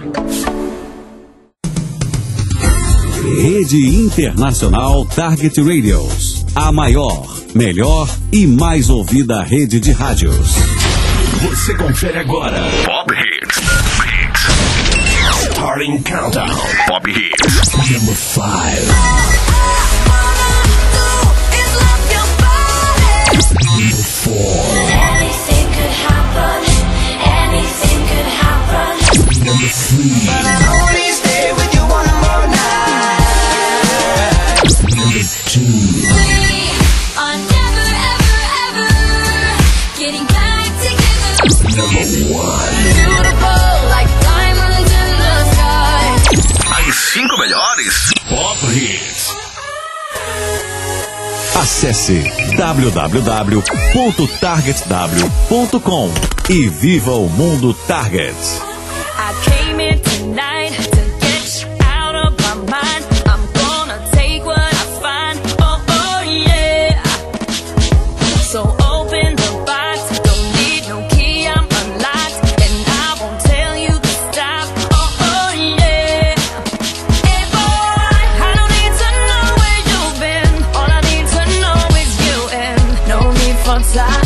Rede Internacional Target Radios. A maior, melhor e mais ouvida rede de rádios. Você confere agora. Pop Hits. Starting Countdown. Pop Hits. Number 5. Number 4. Anything could happen. Anything could happen. Number 3. But I'll only stay with you one more night. Number 2. We are never, ever, ever getting back together. Number 1. Beautiful like diamonds in the sky. As 5 melhores Pop Hits. Acesse www.targetw.com e viva o mundo Target. I came in tonight to get you out of my mind. I'm gonna take what I find. Oh, oh yeah. So open the box. Don't need no key. I'm unlocked, and I won't tell you to stop. Oh, oh yeah. Hey boy, I don't need to know where you've been. All I need to know is you, and no need for talking.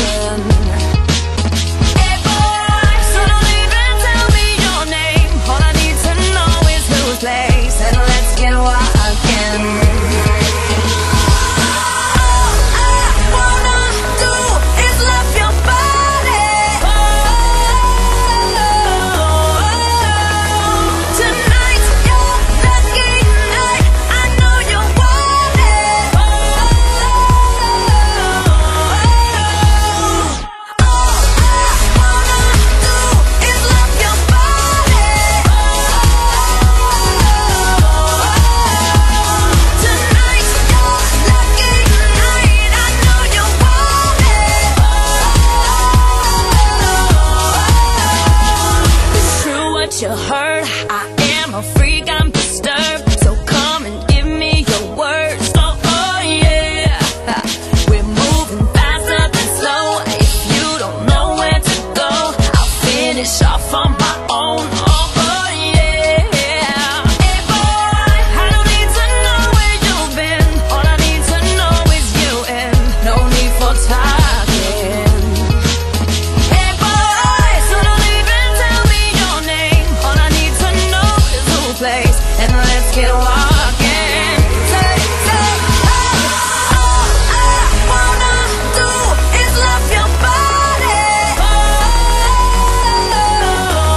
You heard, I am a freak, I'm disturbed. So come and give me your words. Oh, oh yeah. We're moving faster than slow. If you don't know where to go, I'll finish off on my own. Oh, oh yeah. Hey boy, I don't need to know where you've been. All I need to know is you, and no need for talking. Hey boy, so don't even tell me your name. All I need to know is who plays, and let's get walking. Say, all I wanna do is love your body. Oh,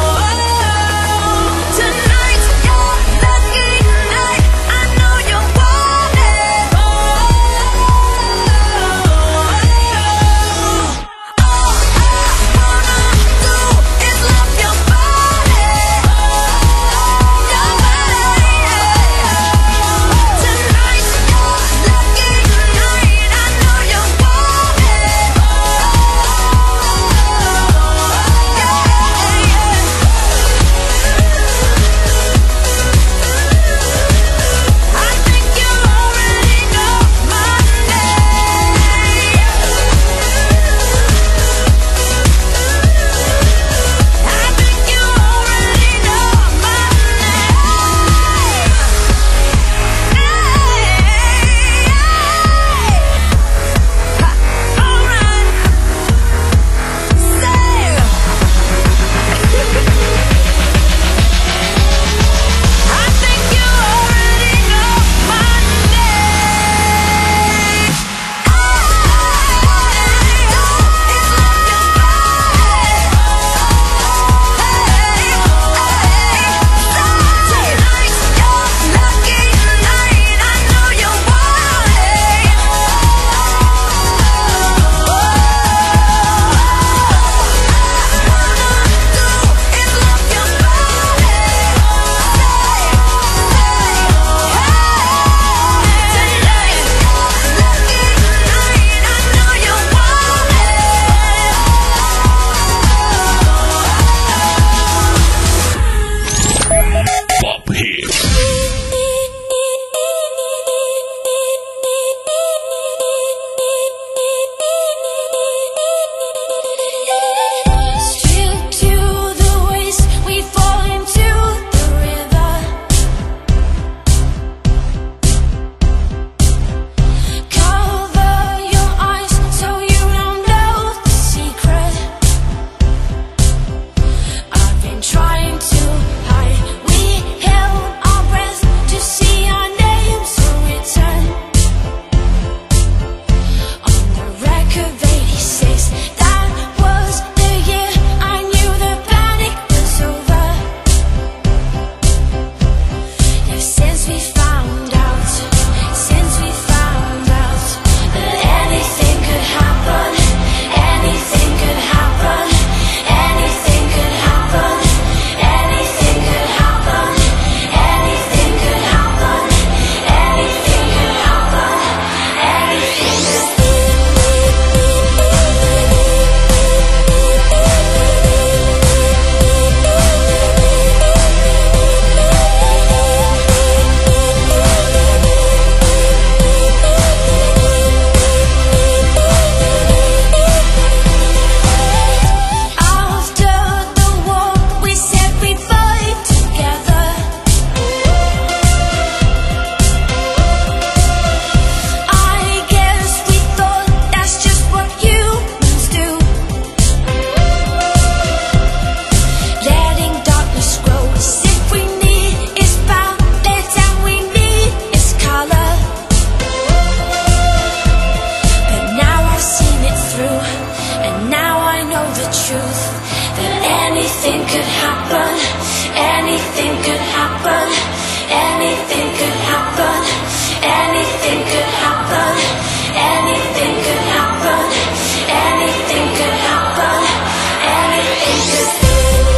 happen. Anything could happen. Anything could happen. Anything could happen. Anything could happen. Anything could happen. Anything could happen.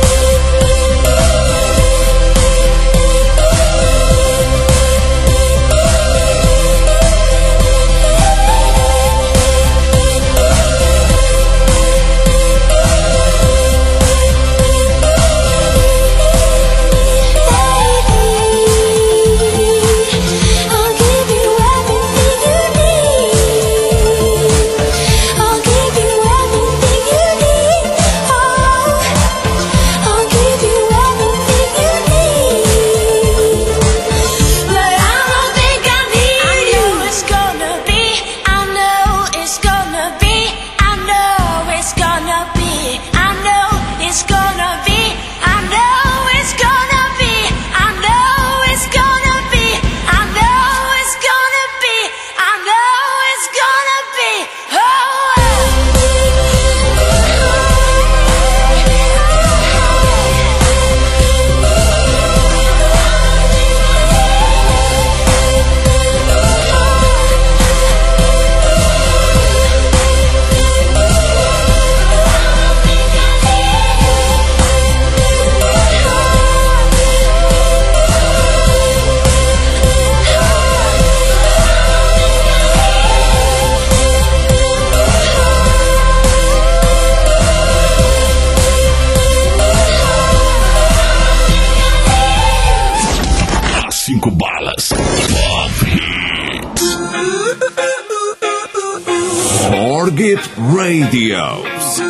Target Radio.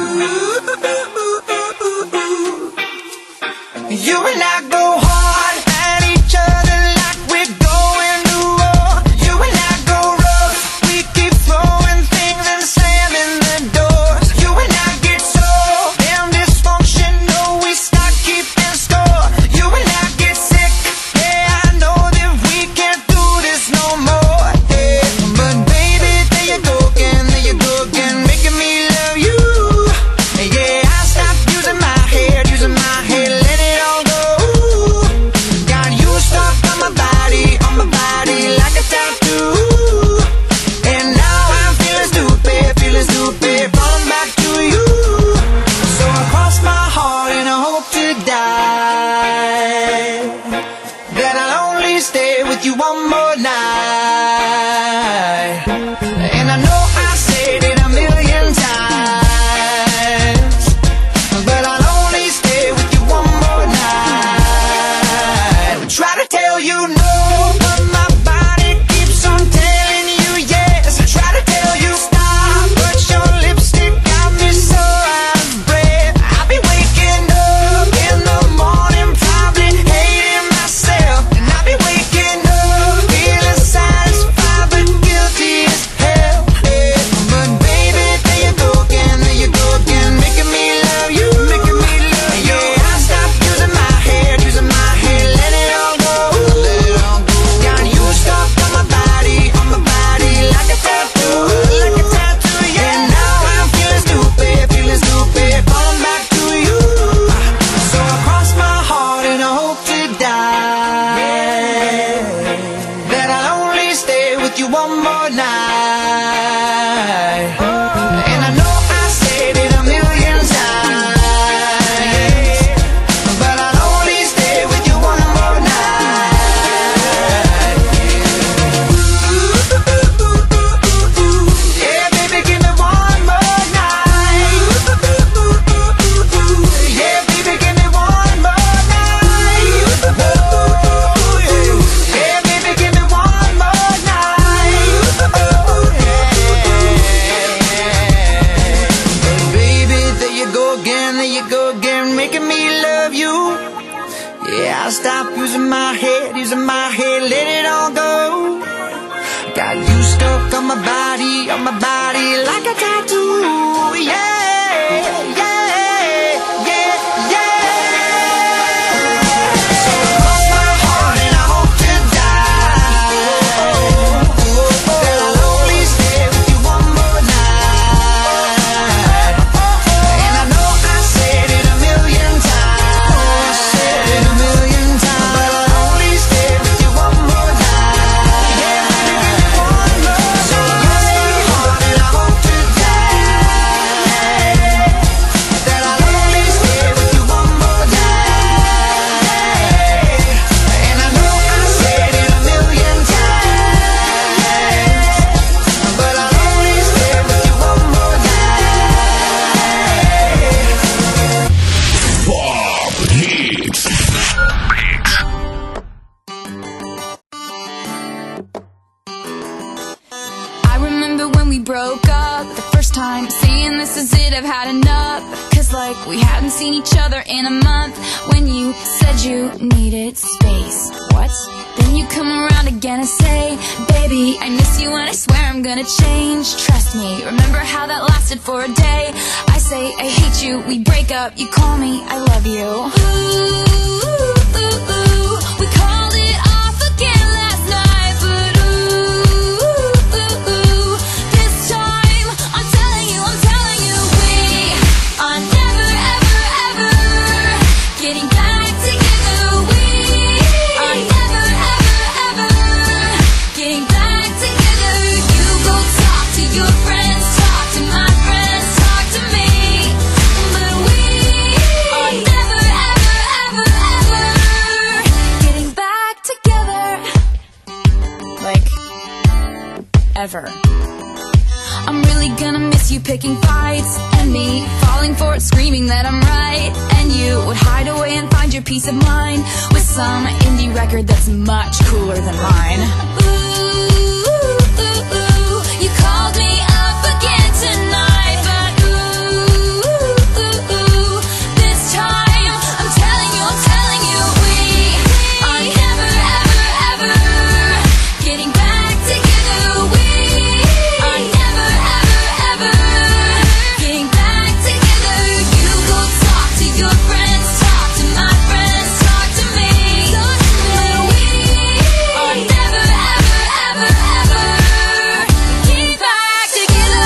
You and I go hard at each other like we're going to war. You and I go rough, we keep throwing things and slamming the doors. You and I get so damn dysfunctional, we start keeping score. You and I get sick, yeah, I know that we can't do this no more. Yeah. But baby, there you go again, making me love you. Yeah, I stopped using my head, let it all go. Got you stuck on my body like a tattoo. And now I'm feeling stupid, falling back to you. So I cross my heart and I hope to die, that I'll only stay with you one more night. And I know I said it a million times, but I'll only stay with you one more night. Try to tell you no, but my body keeps on telling you yes. I try to tell you stop, but your lipstick got me so out of breath. I'll be waking up in the morning, probably hating myself. And I'll be waking up feeling satisfied but guilty as hell. Yeah. But baby, there you go again, making me love you. Yeah, I stopped using my head, let it all go. Got you stuck on my body like a tattoo. Yeah, now I'm feeling stupid, falling back to you. So I cross my heart and I hope to die, that I'll only stay with you one more night. And I know I said it a million times, but I'll only stay with you one more night. Yeah, baby, give me one more night. Yeah, baby, give me one more night. Yeah, baby, give me one more night. Baby, there you go again, making me love you. Yeah, I stopped using my head, let it all go. Got you stuck on my body like a tattoo. Yeah, yeah, yeah, yeah. So I cross my heart and I hope to die, that I'll only stay with you one more night. And I know I said it a million times, broke up the first time, saying this is it, I've had enough. Cause like we hadn't seen each other in a month. When you said you needed space, what? Then you come around again and say, baby, I miss you and I swear I'm gonna change. Trust me, remember how that lasted for a day? I say I hate you, we break up, you call me, I love you. Ooh, we called it off again last night, but this time I'm telling you, we are never, ever, ever getting back together. We are never, ever, ever getting back together. You go talk to your friends, talk to my friends, talk to me, but we are never, ever, ever, ever getting back together. Like, ever. I'm really gonna miss you picking fights, and me falling for it, screaming that I'm right. And you would hide away and find your peace of mind with some indie record that's much cooler than mine. Ooh, you called me up again tonight, but this time I'm telling you, we are never, ever, ever getting back together. We are never, ever, ever getting back together. You go talk to your friends, talk to my friends, talk to me, but we are never, ever, ever, ever getting back together.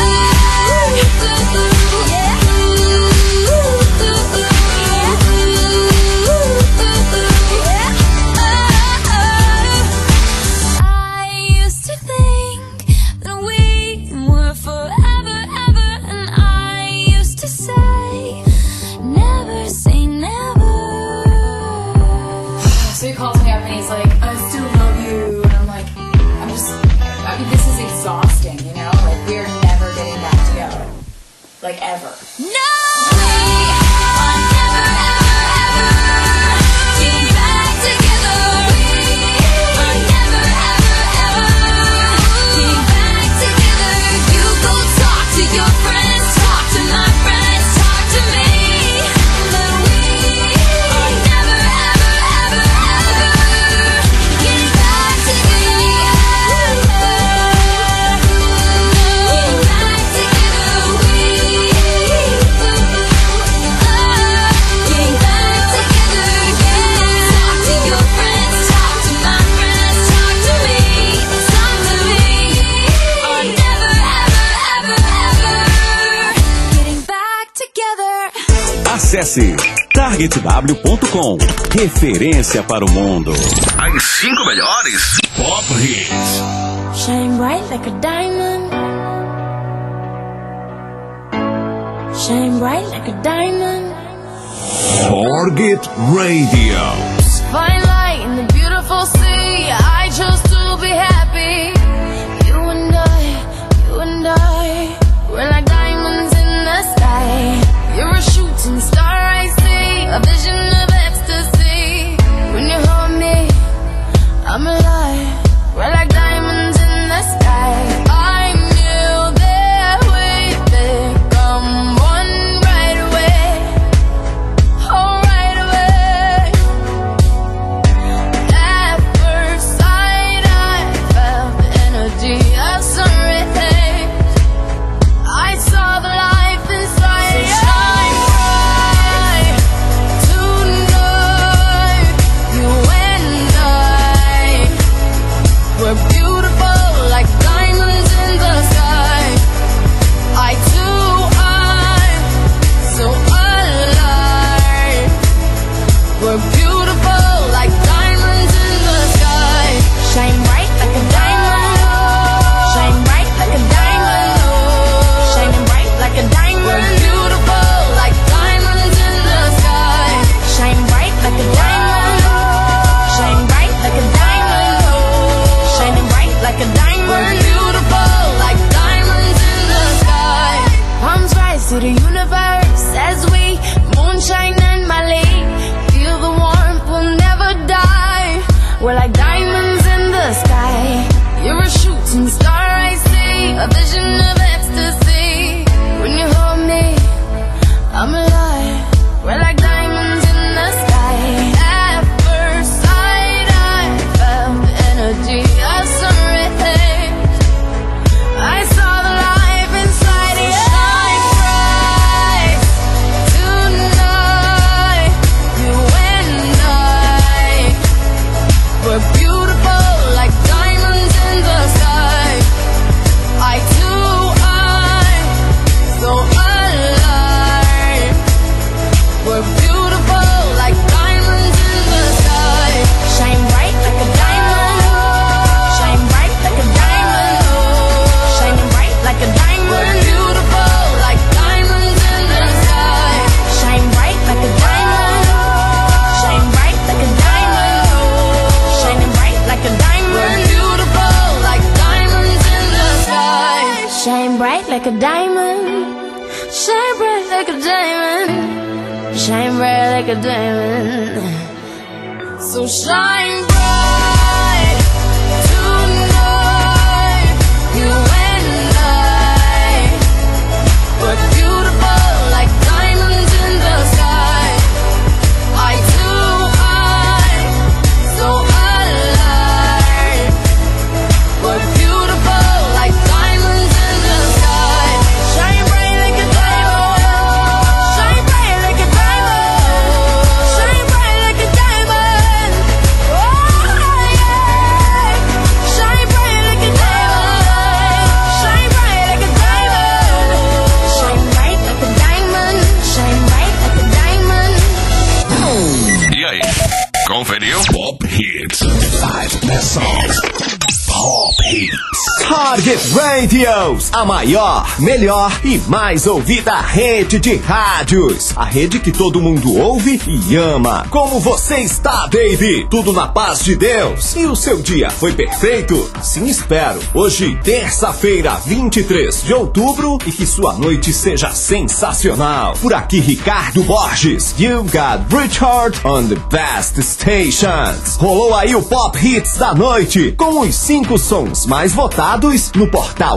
I used to think that we were forever, ever, and I used to say, never say never. So he calls me up and he's like, I still love you. And I'm like, I mean, this is exhausting, you know? Like, we're never getting back together. Like, ever. No! We are never, ever, ever getting back together. We are never, ever, ever getting back together. You go talk to your friends, talk to my friends, talk to me, but we are never, ever, ever, ever getting back together. Getting back together. We getting back together. Talk to your friends, talk to my friends, talk to me, talk to me. Are never, ever, ever, ever getting back together. Acesse targetw.com. Referência para o mundo. As 5 melhores Pop Hits. Shine bright like a diamond. Shine bright like a diamond. Target Radio. Fine light in the beautiful sea. I chose to be happy. You and I, we're like diamonds in the sky. You're a shooting star, I see, a vision of ecstasy. When you hold me, I'm alive. We're like diamonds in the sky. I knew that we'd become one right away. Oh, right away. like a diamond. Shine bright like a diamond. Shine bright like a diamond. So shine bright tonight. You and I were beautiful like diamonds in the sky. Eye to eye, so alive. We're beautiful like diamonds in the sky. Shine bright like a diamond. Shine bright like a diamond. Shine bright like a diamond. Oh yeah. Shine bright like a diamond. Shine bright like a diamond. Shine bright like a diamond. Shine bright like a diamond. E aí, conferiu? Pop Hits. 5 best songs. Pop Hits. Target Radios, a maior, melhor e mais ouvida rede de rádios. A rede que todo mundo ouve e ama. Como você está, baby? Tudo na paz de Deus? E o seu dia foi perfeito? Sim, espero. Hoje, terça-feira, 23 de outubro, e que sua noite seja sensacional. Por aqui, Ricardo Borges. You got Richard on the best stations. Rolou aí o Pop Hits da noite, com os 5 sons mais votados no portal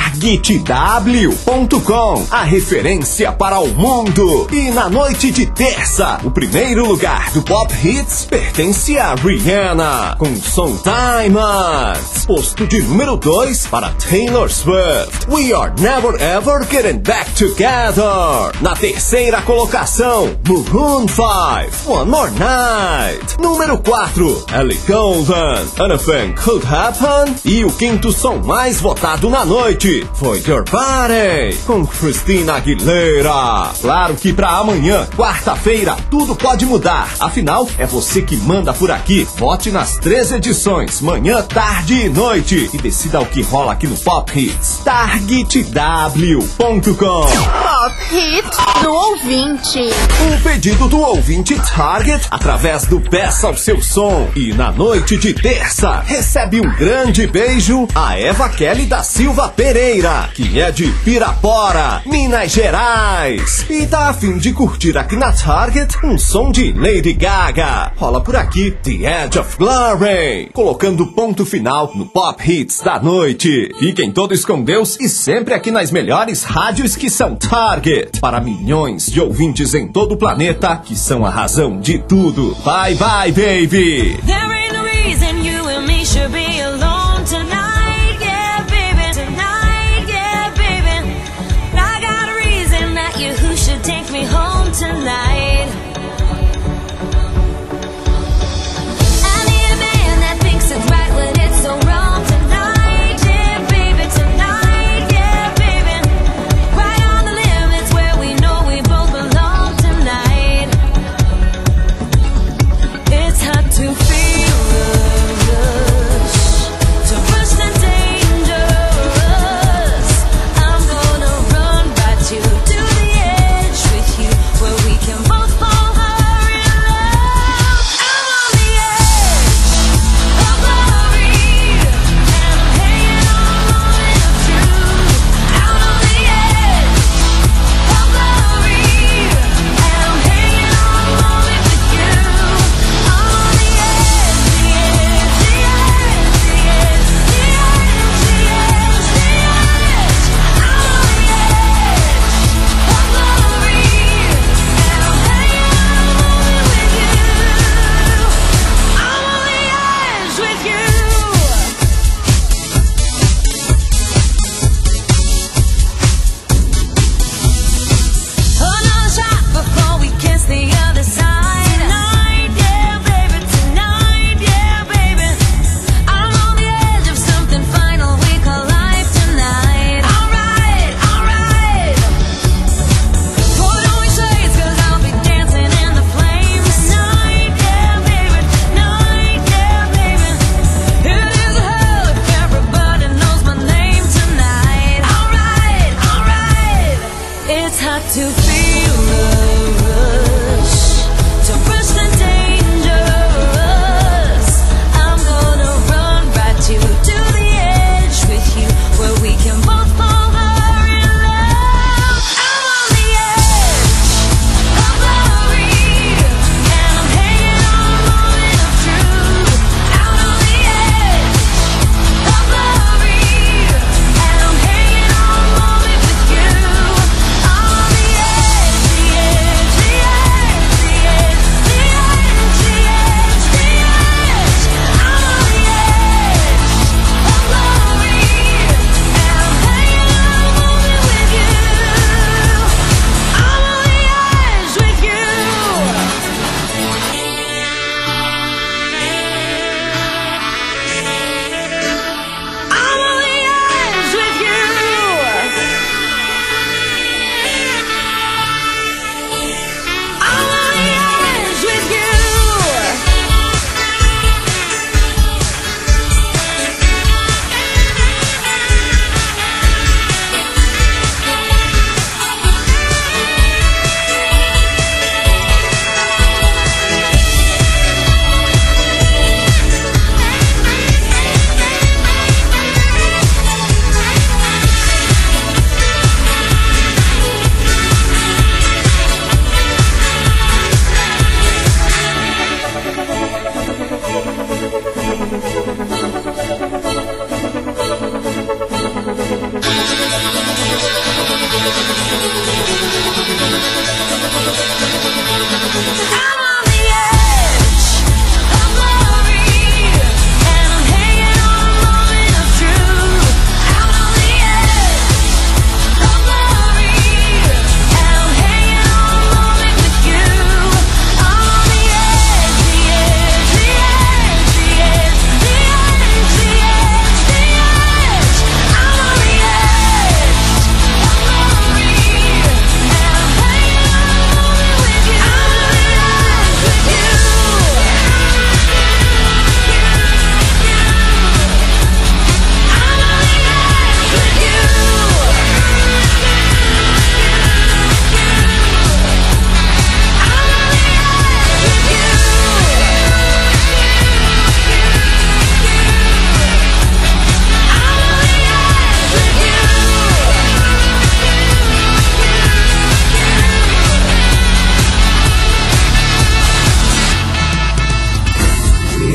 targetw.com, a referência para o mundo. E na noite de terça, o primeiro lugar do Pop Hits pertence a Rihanna, com o som Diamonds. Posto de número 2 para Taylor Swift, We Are Never Ever Getting Back Together. Na terceira colocação, Maroon 5, One More Night. Número 4, Ellie Goulding, Anything Could Happen. E o quinto som mais votado na noite foi Your Body, com Christina Aguilera. Claro que pra amanhã, quarta-feira, tudo pode mudar. Afinal, é você que manda por aqui. Vote nas 3 edições, manhã, tarde e noite, e decida o que rola aqui no Pop Hits. targetw.com. Pop Hits do ouvinte. O pedido do ouvinte Target através do Peça o Seu Som. E na noite de terça, recebe um grande beijo a Eva Kelly da Silva Pereira, que é de Pirapora, Minas Gerais, e tá a fim de curtir aqui na Target um som de Lady Gaga. Rola por aqui The Edge of Glory, colocando ponto final no Pop Hits da noite. Fiquem todos com Deus e sempre aqui nas melhores rádios que são Target, para milhões de ouvintes em todo o planeta que são a razão de tudo. Bye bye, baby. There ain't no reason you and me should be alone tonight, yeah, baby. Tonight, yeah, baby. I got a reason that you who should take me home tonight. I need a man that thinks it's right when it's so wrong tonight, yeah, baby. Tonight, yeah, baby. Right on the limits where we know we both belong tonight. It's hard to feel the rush, to rush the dangerous. I'm gonna run right to the edge with you, where we can both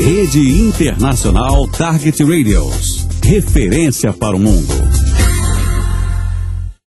Rede Internacional Target Radios. Referência para o mundo.